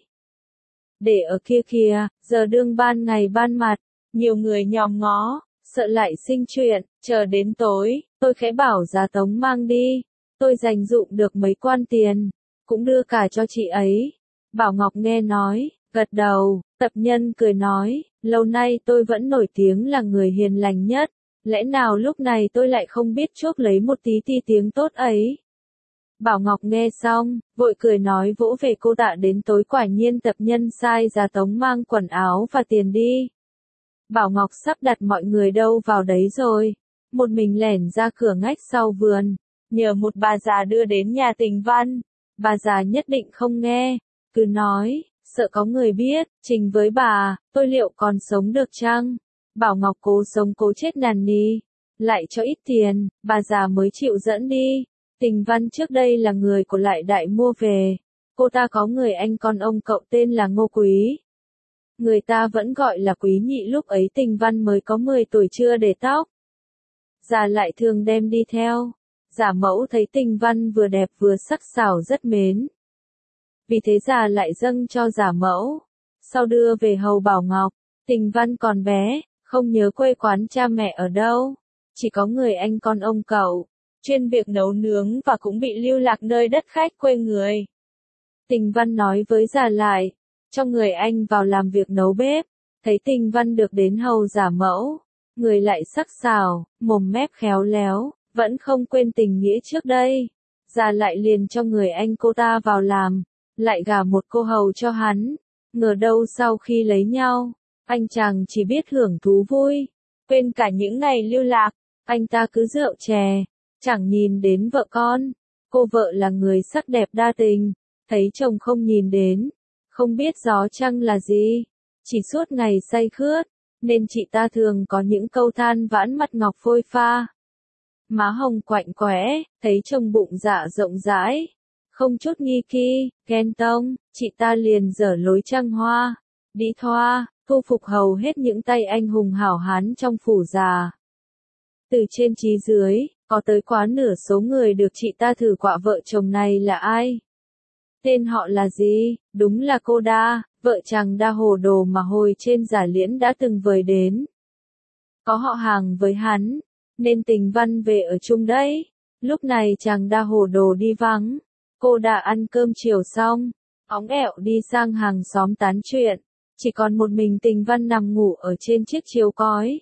Để ở kia kìa, giờ đương ban ngày ban mặt, nhiều người nhòm ngó, sợ lại sinh chuyện, chờ đến tối, tôi khẽ bảo Giá Tống mang đi, tôi dành dụm được mấy quan tiền, cũng đưa cả cho chị ấy. Bảo Ngọc nghe nói, gật đầu, tập nhân cười nói, lâu nay tôi vẫn nổi tiếng là người hiền lành nhất, lẽ nào lúc này tôi lại không biết chuốc lấy một tí ti tiếng tốt ấy. Bảo Ngọc nghe xong, vội cười nói vỗ về cô tạ đến tối quả nhiên tập nhân sai Giá Tống mang quần áo và tiền đi. Bảo Ngọc sắp đặt mọi người đâu vào đấy rồi, một mình lẻn ra cửa ngách sau vườn, nhờ một bà già đưa đến nhà Tình Văn. Bà già nhất định không nghe, cứ nói, sợ có người biết, trình với bà, tôi liệu còn sống được chăng? Bảo Ngọc cố sống cố chết nàn nì, lại cho ít tiền, bà già mới chịu dẫn đi. Tình Văn trước đây là người của Lại Đại mua về, cô ta có người anh con ông cậu tên là Ngô Quý. Người ta vẫn gọi là Quý Nhị, lúc ấy Tình Văn mới có mười tuổi chưa để tóc. Già lại thường đem đi theo. Giả mẫu thấy Tình Văn vừa đẹp vừa sắc sảo rất mến. Vì thế già lại dâng cho giả mẫu. Sau đưa về hầu Bảo Ngọc. Tình Văn còn bé, không nhớ quê quán cha mẹ ở đâu. Chỉ có người anh con ông cậu, chuyên việc nấu nướng và cũng bị lưu lạc nơi đất khách quê người. Tình Văn nói với già lại, cho người anh vào làm việc nấu bếp. Thấy Tình Văn được đến hầu giả mẫu, người lại sắc sảo, mồm mép khéo léo, vẫn không quên tình nghĩa trước đây. Già lại liền cho người anh cô ta vào làm, lại gả một cô hầu cho hắn. Ngờ đâu sau khi lấy nhau, anh chàng chỉ biết hưởng thú vui, quên cả những ngày lưu lạc. Anh ta cứ rượu chè, chẳng nhìn đến vợ con. Cô vợ là người sắc đẹp đa tình, thấy chồng không nhìn đến, không biết gió trăng là gì, chỉ suốt ngày say khướt, nên chị ta thường có những câu than vãn mặt ngọc phôi pha. Má hồng quạnh quẽ, thấy chồng bụng dạ rộng rãi, không chút nghi ki, ghen tông, chị ta liền dở lối trăng hoa, đi thoa, thu phục hầu hết những tay anh hùng hảo hán trong phủ già. Từ trên chí dưới, có tới quá nửa số người được chị ta thử quạ vợ chồng này là ai. Tên họ là gì? Đúng là cô Đa, vợ chàng Đa Hồ Đồ mà hồi trên Giả Liễn đã từng vời đến. Có họ hàng với hắn, nên Tình Văn về ở chung đấy. Lúc này chàng Đa Hồ Đồ đi vắng, cô đã ăn cơm chiều xong, óng ẹo đi sang hàng xóm tán chuyện, chỉ còn một mình Tình Văn nằm ngủ ở trên chiếc chiếu cói.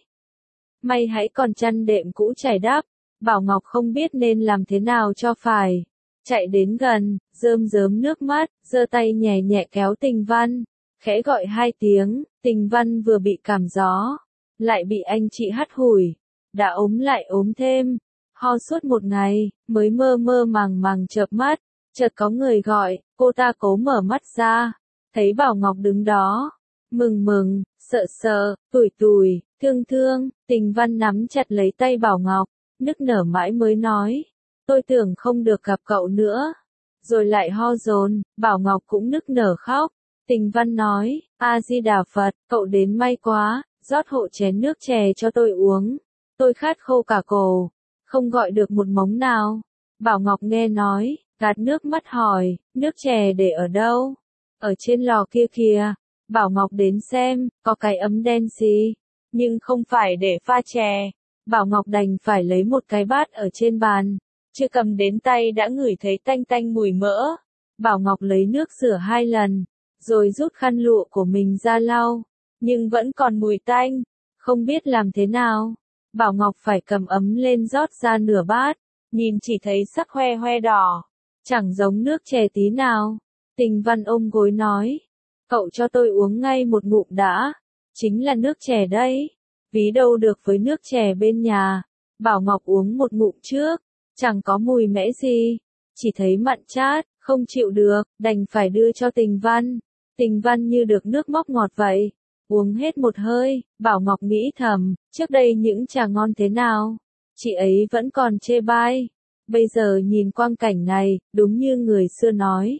May hãy còn chăn đệm cũ trải đắp, Bảo Ngọc không biết nên làm thế nào cho phải. Chạy đến gần, rơm rớm nước mắt, giơ tay nhẹ nhẹ kéo Tình Văn, khẽ gọi hai tiếng. Tình Văn vừa bị cảm gió, lại bị anh chị hắt hủi, đã ốm lại ốm thêm, ho suốt một ngày, mới mơ mơ màng màng chợp mắt, chợt có người gọi, cô ta cố mở mắt ra, thấy Bảo Ngọc đứng đó, mừng mừng, sợ sợ, tủi tủi, thương thương. Tình Văn nắm chặt lấy tay Bảo Ngọc, nức nở mãi mới nói, tôi tưởng không được gặp cậu nữa. Rồi lại ho dồn, Bảo Ngọc cũng nức nở khóc. Tình Văn nói, A Di Đà Phật, cậu đến may quá, rót hộ chén nước chè cho tôi uống. Tôi khát khô cả cổ, không gọi được một mống nào. Bảo Ngọc nghe nói, gạt nước mắt hỏi, nước chè để ở đâu? Ở trên lò kia kìa. Bảo Ngọc đến xem, có cái ấm đen xì, nhưng không phải để pha chè. Bảo Ngọc đành phải lấy một cái bát ở trên bàn, chưa cầm đến tay đã ngửi thấy tanh tanh mùi mỡ. Bảo Ngọc lấy nước rửa hai lần, rồi rút khăn lụa của mình ra lau, nhưng vẫn còn mùi tanh, không biết làm thế nào. Bảo Ngọc phải cầm ấm lên rót ra nửa bát, nhìn chỉ thấy sắc hoe hoe đỏ, chẳng giống nước chè tí nào. Tình Văn ôm gối nói, cậu cho tôi uống ngay một ngụm đã, chính là nước chè đấy, ví đâu được với nước chè bên nhà. Bảo Ngọc uống một ngụm trước, chẳng có mùi mẽ gì, chỉ thấy mặn chát, không chịu được, đành phải đưa cho Tình Văn. Tình Văn như được nước móc ngọt vậy, uống hết một hơi. Bảo Ngọc nghĩ thầm, trước đây những trà ngon thế nào, chị ấy vẫn còn chê bai, bây giờ nhìn quang cảnh này, đúng như người xưa nói,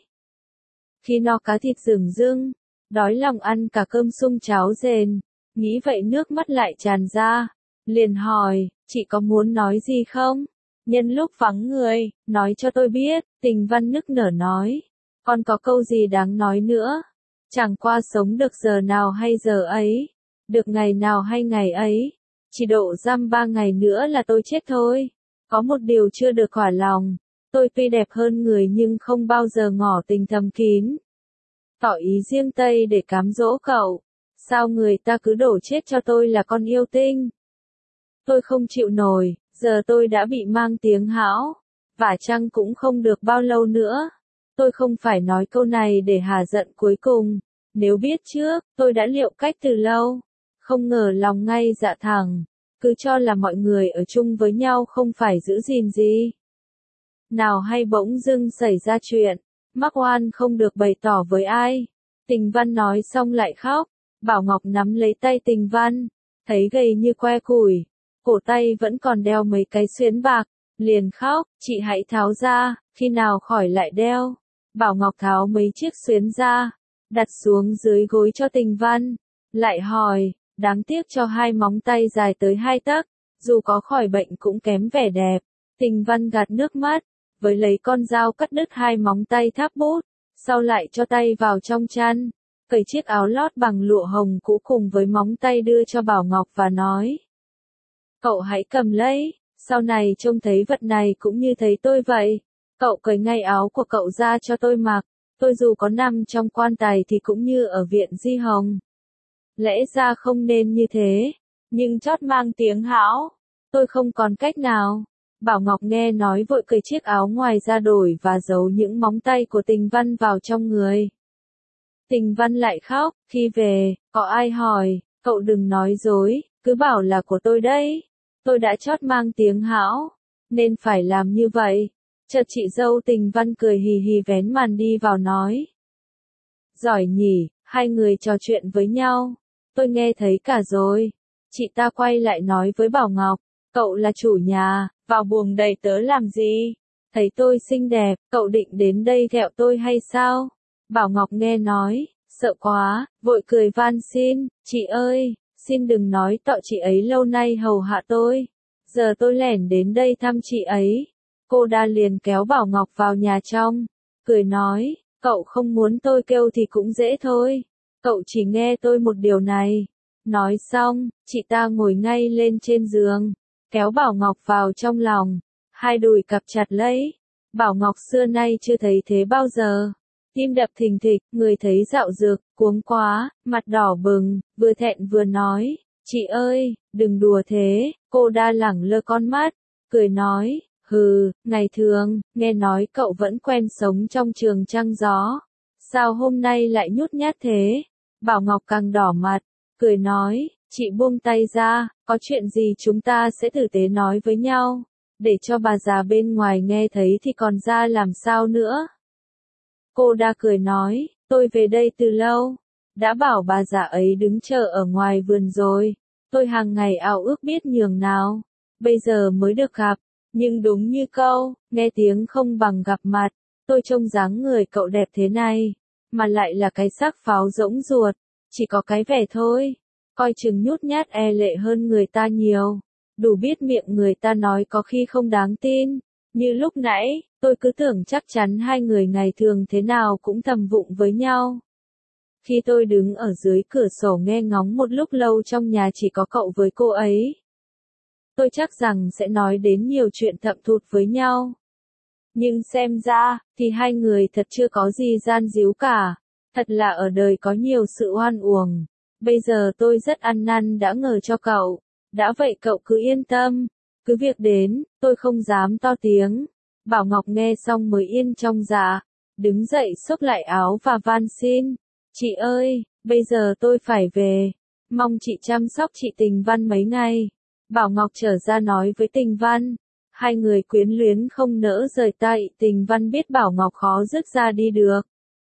khi no cá thịt rừng rưng, đói lòng ăn cả cơm sung cháo rền. Nghĩ vậy nước mắt lại tràn ra, liền hỏi, chị có muốn nói gì không? Nhân lúc vắng người, nói cho tôi biết. Tình Văn nức nở nói, còn có câu gì đáng nói nữa, chẳng qua sống được giờ nào hay giờ ấy, được ngày nào hay ngày ấy, chỉ độ dăm ba ngày nữa là tôi chết thôi. Có một điều chưa được thỏa lòng, tôi tuy đẹp hơn người nhưng không bao giờ ngỏ tình thầm kín, tỏ ý riêng Tây để cám dỗ cậu. Sao người ta cứ đổ chết cho tôi là con yêu tinh? Tôi không chịu nổi, giờ tôi đã bị mang tiếng hão, vả chăng cũng không được bao lâu nữa. Tôi không phải nói câu này để hà giận cuối cùng, nếu biết trước, tôi đã liệu cách từ lâu. Không ngờ lòng ngay dạ thẳng, cứ cho là mọi người ở chung với nhau không phải giữ gìn gì. Nào hay bỗng dưng xảy ra chuyện, mắc oan không được bày tỏ với ai. Tình Văn nói xong lại khóc. Bảo Ngọc nắm lấy tay Tình Văn, thấy gầy như que củi, cổ tay vẫn còn đeo mấy cái xuyến bạc, liền khóc, chị hãy tháo ra, khi nào khỏi lại đeo. Bảo Ngọc tháo mấy chiếc xuyến ra, đặt xuống dưới gối cho Tình Văn, lại hỏi, đáng tiếc cho hai móng tay dài tới hai tấc, dù có khỏi bệnh cũng kém vẻ đẹp. Tình Văn gạt nước mắt, với lấy con dao cắt đứt hai móng tay tháp bút, sau lại cho tay vào trong chăn, cởi chiếc áo lót bằng lụa hồng cũ cùng với móng tay đưa cho Bảo Ngọc và nói. Cậu hãy cầm lấy, sau này trông thấy vật này cũng như thấy tôi vậy. Cậu cởi ngay áo của cậu ra cho tôi mặc, tôi dù có nằm trong quan tài thì cũng như ở viện Di Hồng. Lẽ ra không nên như thế, nhưng chót mang tiếng hão, tôi không còn cách nào. Bảo Ngọc nghe nói vội cởi chiếc áo ngoài ra đổi và giấu những móng tay của Tình Văn vào trong người. Tình Văn lại khóc, khi về, có ai hỏi, cậu đừng nói dối, cứ bảo là của tôi đấy. Tôi đã chót mang tiếng hão, nên phải làm như vậy. Chợt chị dâu Tình Văn cười hì hì vén màn đi vào nói. Giỏi nhỉ, hai người trò chuyện với nhau, tôi nghe thấy cả rồi. Chị ta quay lại nói với Bảo Ngọc, cậu là chủ nhà, vào buồng đầy tớ làm gì? Thấy tôi xinh đẹp, cậu định đến đây ghẹo tôi hay sao? Bảo Ngọc nghe nói, sợ quá, vội cười van xin, chị ơi, xin đừng nói tọ chị ấy lâu nay hầu hạ tôi. Giờ tôi lẻn đến đây thăm chị ấy. Cô đa liền kéo Bảo Ngọc vào nhà trong, cười nói, cậu không muốn tôi kêu thì cũng dễ thôi. Cậu chỉ nghe tôi một điều này. Nói xong, chị ta ngồi ngay lên trên giường, kéo Bảo Ngọc vào trong lòng, hai đùi cặp chặt lấy. Bảo Ngọc xưa nay chưa thấy thế bao giờ. Tim đập thình thịch, người thấy dạo dược, cuống quá, mặt đỏ bừng, vừa thẹn vừa nói, chị ơi, đừng đùa thế. Cô đa lẳng lơ con mắt, cười nói, hừ, ngày thường, nghe nói cậu vẫn quen sống trong trường trăng gió. Sao hôm nay lại nhút nhát thế? Bảo Ngọc càng đỏ mặt, cười nói, chị buông tay ra, có chuyện gì chúng ta sẽ tử tế nói với nhau, để cho bà già bên ngoài nghe thấy thì còn ra làm sao nữa. Cô đa cười nói, tôi về đây từ lâu, đã bảo bà già ấy đứng chờ ở ngoài vườn rồi, tôi hàng ngày ao ước biết nhường nào, bây giờ mới được gặp, nhưng đúng như câu, nghe tiếng không bằng gặp mặt, tôi trông dáng người cậu đẹp thế này, mà lại là cái xác pháo rỗng ruột, chỉ có cái vẻ thôi, coi chừng nhút nhát e lệ hơn người ta nhiều, đủ biết miệng người ta nói có khi không đáng tin, như lúc nãy, tôi cứ tưởng chắc chắn hai người ngày thường thế nào cũng thầm vụng với nhau. Khi tôi đứng ở dưới cửa sổ nghe ngóng một lúc lâu trong nhà chỉ có cậu với cô ấy, tôi chắc rằng sẽ nói đến nhiều chuyện thậm thụt với nhau. Nhưng xem ra, thì hai người thật chưa có gì gian díu cả, thật là ở đời có nhiều sự oan uổng. Bây giờ tôi rất ăn năn đã ngờ cho cậu, đã vậy cậu cứ yên tâm, cứ việc đến, tôi không dám to tiếng. Bảo Ngọc nghe xong mới yên trong dạ, đứng dậy xốc lại áo và van xin, chị ơi, bây giờ tôi phải về, mong chị chăm sóc chị Tình Văn mấy ngày. Bảo Ngọc trở ra nói với Tình Văn, hai người quyến luyến không nỡ rời tay. Tình Văn biết Bảo Ngọc khó dứt ra đi được,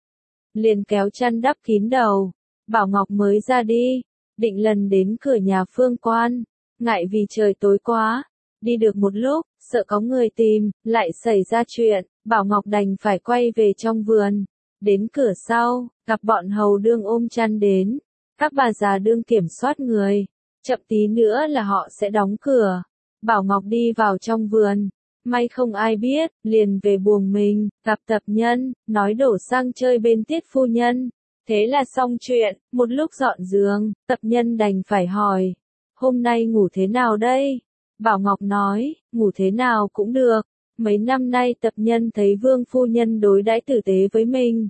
liền kéo chăn đắp kín đầu. Bảo Ngọc mới ra đi, định lần đến cửa nhà Phương Quan, ngại vì trời tối quá, đi được một lúc, sợ có người tìm, lại xảy ra chuyện, Bảo Ngọc đành phải quay về trong vườn. Đến cửa sau, gặp bọn hầu đương ôm chăn đến, các bà già đương kiểm soát người, chậm tí nữa là họ sẽ đóng cửa. Bảo Ngọc đi vào trong vườn, may không ai biết, liền về buồng mình, gặp Tập Nhân, nói đổ sang chơi bên Tiết phu nhân. Thế là xong chuyện, một lúc dọn giường, Tập Nhân đành phải hỏi, hôm nay ngủ thế nào đây? Bảo Ngọc nói, ngủ thế nào cũng được, mấy năm nay Tập Nhân thấy Vương phu nhân đối đãi tử tế với mình,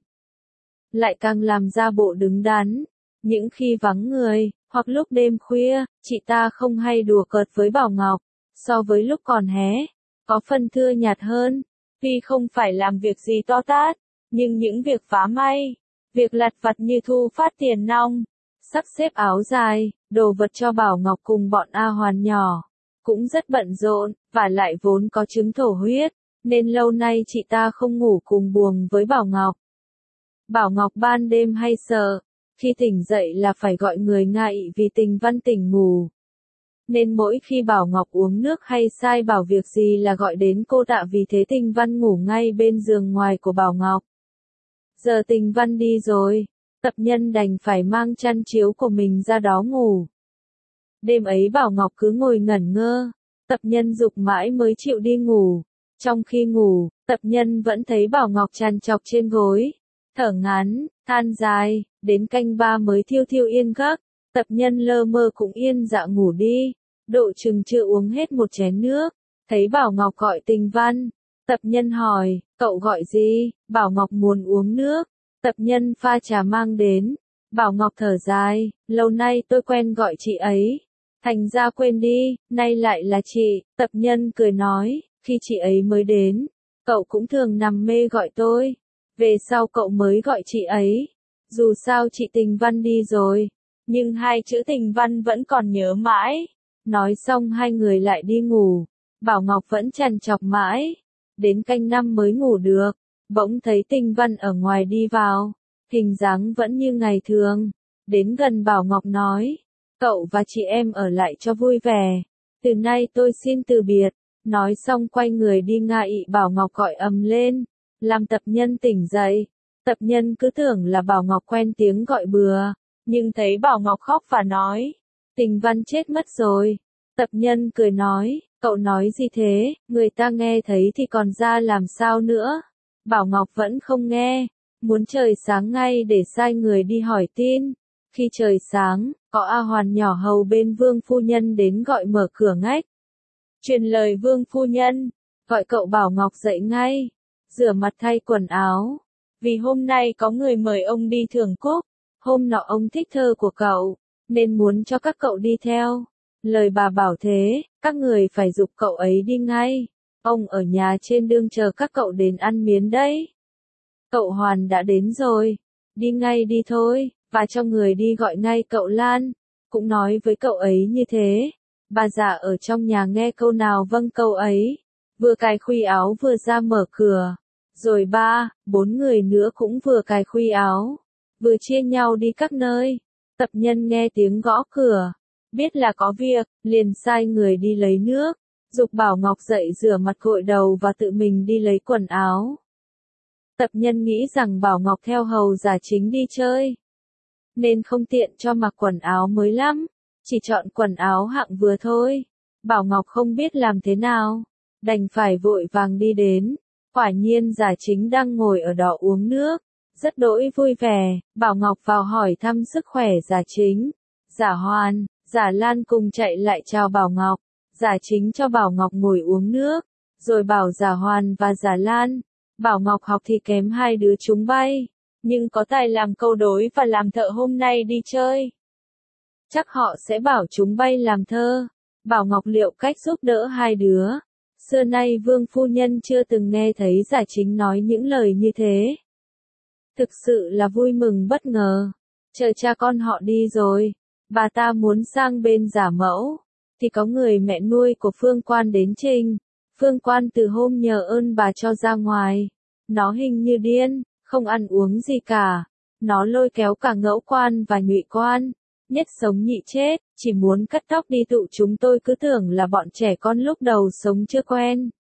lại càng làm ra bộ đứng đắn. Những khi vắng người, hoặc lúc đêm khuya, chị ta không hay đùa cợt với Bảo Ngọc, so với lúc còn hé, có phần thưa nhạt hơn, tuy không phải làm việc gì to tát, nhưng những việc phá may, việc lặt vặt như thu phát tiền nong, sắp xếp áo dài, đồ vật cho Bảo Ngọc cùng bọn A Hoàn nhỏ, cũng rất bận rộn, và lại vốn có chứng thổ huyết, nên lâu nay chị ta không ngủ cùng buồng với Bảo Ngọc. Bảo Ngọc ban đêm hay sợ, khi tỉnh dậy là phải gọi người ngại vì Tình Văn tỉnh ngủ. Nên mỗi khi Bảo Ngọc uống nước hay sai bảo việc gì là gọi đến cô tạ, vì thế Tình Văn ngủ ngay bên giường ngoài của Bảo Ngọc. Giờ Tình Văn đi rồi, Tập Nhân đành phải mang chăn chiếu của mình ra đó ngủ. Đêm ấy Bảo Ngọc cứ ngồi ngẩn ngơ, Tập Nhân giục mãi mới chịu đi ngủ. Trong khi ngủ, Tập Nhân vẫn thấy Bảo Ngọc trằn trọc trên gối, thở ngắn, than dài, đến canh ba mới thiêu thiêu yên giấc. Tập Nhân lơ mơ cũng yên dạ ngủ đi, độ chừng chưa uống hết một chén nước, thấy Bảo Ngọc gọi Tình Văn. Tập Nhân hỏi, cậu gọi gì? Bảo Ngọc muốn uống nước. Tập Nhân pha trà mang đến. Bảo Ngọc thở dài, lâu nay tôi quen gọi chị ấy, thành ra quên đi, nay lại là chị. Tập Nhân cười nói, khi chị ấy mới đến, cậu cũng thường nằm mê gọi tôi, về sau cậu mới gọi chị ấy. Dù sao chị Tình Văn đi rồi, nhưng hai chữ Tình Văn vẫn còn nhớ mãi. Nói xong hai người lại đi ngủ, Bảo Ngọc vẫn trằn trọc mãi, đến canh năm mới ngủ được. Bỗng thấy Tình Văn ở ngoài đi vào, hình dáng vẫn như ngày thường, đến gần Bảo Ngọc nói, cậu và chị em ở lại cho vui vẻ, từ nay tôi xin từ biệt. Nói xong quay người đi nga ị Bảo Ngọc gọi ầm lên, làm Tập Nhân tỉnh dậy. Tập Nhân cứ tưởng là Bảo Ngọc quen tiếng gọi bừa, nhưng thấy Bảo Ngọc khóc và nói, Tình Văn chết mất rồi. Tập Nhân cười nói, cậu nói gì thế, người ta nghe thấy thì còn ra làm sao nữa. Bảo Ngọc vẫn không nghe, muốn trời sáng ngay để sai người đi hỏi tin. Khi trời sáng, có A Hoàn nhỏ hầu bên Vương phu nhân đến gọi mở cửa ngách. Truyền lời Vương phu nhân, gọi cậu Bảo Ngọc dậy ngay, rửa mặt thay quần áo, vì hôm nay có người mời ông đi thưởng cúc, hôm nọ ông thích thơ của cậu, nên muốn cho các cậu đi theo. Lời bà bảo thế, các người phải giục cậu ấy đi ngay, ông ở nhà trên đương chờ các cậu đến ăn miến đấy. Cậu Hoàn đã đến rồi, đi ngay đi thôi, và cho người đi gọi ngay cậu Lan, cũng nói với cậu ấy như thế. Bà già ở trong nhà nghe câu nào vâng câu ấy, vừa cài khuy áo vừa ra mở cửa, rồi ba, bốn người nữa cũng vừa cài khuy áo, vừa chia nhau đi các nơi. Tập Nhân nghe tiếng gõ cửa, biết là có việc, liền sai người đi lấy nước, giục Bảo Ngọc dậy rửa mặt gội đầu và tự mình đi lấy quần áo. Tập Nhân nghĩ rằng Bảo Ngọc theo hầu giả chính đi chơi, nên không tiện cho mặc quần áo mới lắm, chỉ chọn quần áo hạng vừa thôi. Bảo Ngọc không biết làm thế nào, đành phải vội vàng đi đến. Quả nhiên giả chính đang ngồi ở đó uống nước, rất đỗi vui vẻ. Bảo Ngọc vào hỏi thăm sức khỏe giả chính. Giả Hoàn, giả Lan cùng chạy lại chào Bảo Ngọc. Giả chính cho Bảo Ngọc ngồi uống nước, rồi bảo giả Hoàn và giả Lan. Bảo Ngọc học thì kém hai đứa chúng bay, nhưng có tài làm câu đối và làm thợ hôm nay đi chơi. Chắc họ sẽ bảo chúng bay làm thơ. Bảo Ngọc liệu cách giúp đỡ hai đứa. Xưa nay Vương phu nhân chưa từng nghe thấy giả chính nói những lời như thế. Thực sự là vui mừng bất ngờ. Chờ cha con họ đi rồi, bà ta muốn sang bên giả mẫu, thì có người mẹ nuôi của Phương Quan đến trình. Phương Quan từ hôm nhờ ơn bà cho ra ngoài. Nó hình như điên, không ăn uống gì cả. Nó lôi kéo cả Ngẫu Quan và Nhụy Quan, nhất sống nhị chết, chỉ muốn cắt tóc đi tụ chúng tôi cứ tưởng là bọn trẻ con lúc đầu sống chưa quen.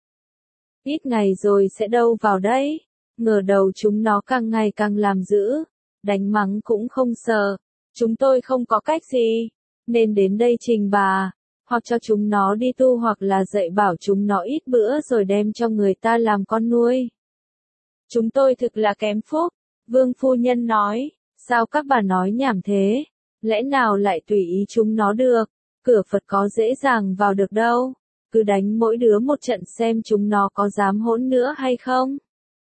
Ít ngày rồi sẽ đâu vào đấy, ngờ đầu chúng nó càng ngày càng làm dữ, đánh mắng cũng không sợ. Chúng tôi không có cách gì, nên đến đây trình bà, hoặc cho chúng nó đi tu hoặc là dạy bảo chúng nó ít bữa rồi đem cho người ta làm con nuôi. Chúng tôi thực là kém phúc, Vương phu nhân nói, sao các bà nói nhảm thế? Lẽ nào lại tùy ý chúng nó được, cửa Phật có dễ dàng vào được đâu, cứ đánh mỗi đứa một trận xem chúng nó có dám hỗn nữa hay không.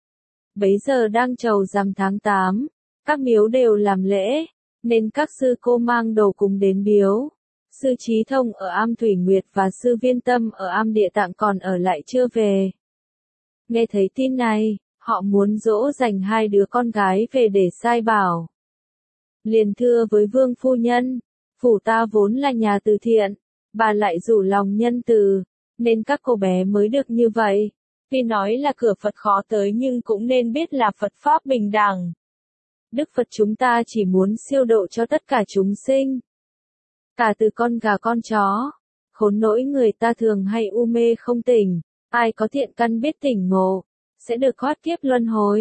Bấy giờ đang trầu rằm tháng tám, các miếu đều làm lễ, nên các sư cô mang đồ cúng đến biếu. Sư Trí Thông ở Am Thủy Nguyệt và sư Viên Tâm ở Am Địa Tạng còn ở lại chưa về. Nghe thấy tin này, họ muốn dỗ dành hai đứa con gái về để sai bảo. Liền thưa với Vương phu nhân, phủ ta vốn là nhà từ thiện, bà lại rủ lòng nhân từ, nên các cô bé mới được như vậy. Tuy nói là cửa Phật khó tới nhưng cũng nên biết là Phật Pháp bình đẳng. Đức Phật chúng ta chỉ muốn siêu độ cho tất cả chúng sinh, cả từ con gà con chó, khốn nỗi người ta thường hay u mê không tỉnh, ai có thiện căn biết tỉnh ngộ, sẽ được thoát kiếp luân hồi.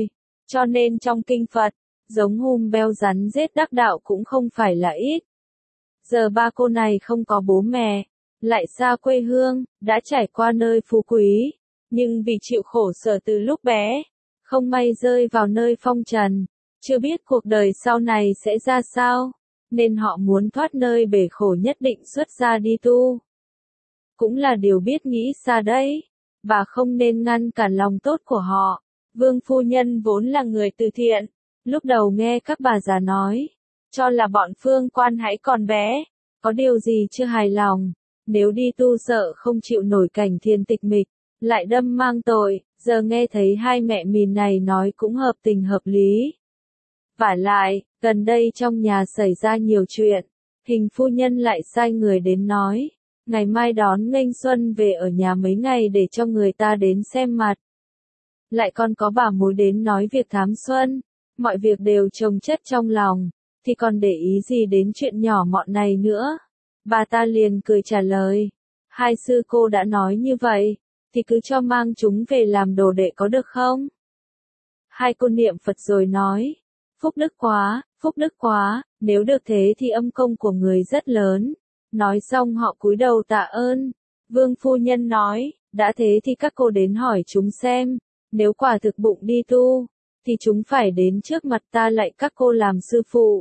Cho nên trong kinh Phật, giống hùm beo rắn rết đắc đạo cũng không phải là ít. Giờ ba cô này không có bố mẹ, lại xa quê hương, đã trải qua nơi phú quý, nhưng vì chịu khổ sở từ lúc bé, không may rơi vào nơi phong trần, chưa biết cuộc đời sau này sẽ ra sao, nên họ muốn thoát nơi bể khổ nhất định xuất gia đi tu. Cũng là điều biết nghĩ xa đấy, và không nên ngăn cản lòng tốt của họ. Vương phu nhân vốn là người từ thiện, lúc đầu nghe các bà già nói, cho là bọn Phương Quan hãy còn bé, có điều gì chưa hài lòng, nếu đi tu sợ không chịu nổi cảnh thiền tịch mịch, lại đâm mang tội, giờ nghe thấy hai mẹ mìn này nói cũng hợp tình hợp lý. Vả lại, gần đây trong nhà xảy ra nhiều chuyện, Hình phu nhân lại sai người đến nói, ngày mai đón Nghênh Xuân về ở nhà mấy ngày để cho người ta đến xem mặt. Lại còn có bà mối đến nói việc thám xuân, mọi việc đều chồng chất trong lòng, thì còn để ý gì đến chuyện nhỏ mọn này nữa. Bà ta liền cười trả lời, hai sư cô đã nói như vậy, thì cứ cho mang chúng về làm đồ đệ có được không? Hai cô niệm Phật rồi nói, phúc đức quá, phúc đức quá, nếu được thế thì âm công của người rất lớn. Nói xong họ cúi đầu tạ ơn. Vương phu nhân nói, đã thế thì các cô đến hỏi chúng xem, nếu quả thực bụng đi tu, thì chúng phải đến trước mặt ta lạy các cô làm sư phụ.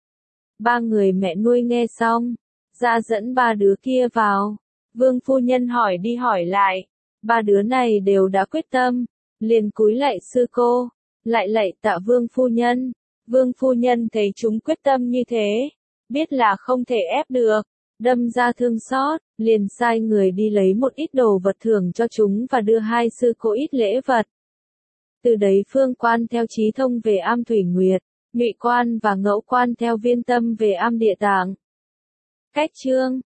Ba người mẹ nuôi nghe xong, ra dẫn ba đứa kia vào. Vương phu nhân hỏi đi hỏi lại, ba đứa này đều đã quyết tâm, liền cúi lạy sư cô, lại lạy tạ vương phu nhân. Vương phu nhân thấy chúng quyết tâm như thế, biết là không thể ép được, đâm ra thương xót, liền sai người đi lấy một ít đồ vật thưởng cho chúng và đưa hai sư cô ít lễ vật. Từ đấy Phương Quan theo Chí Thông về Am Thủy Nguyệt, Ngụy Quan và Ngẫu Quan theo Viên Tâm về Am Địa Tạng. Cách chương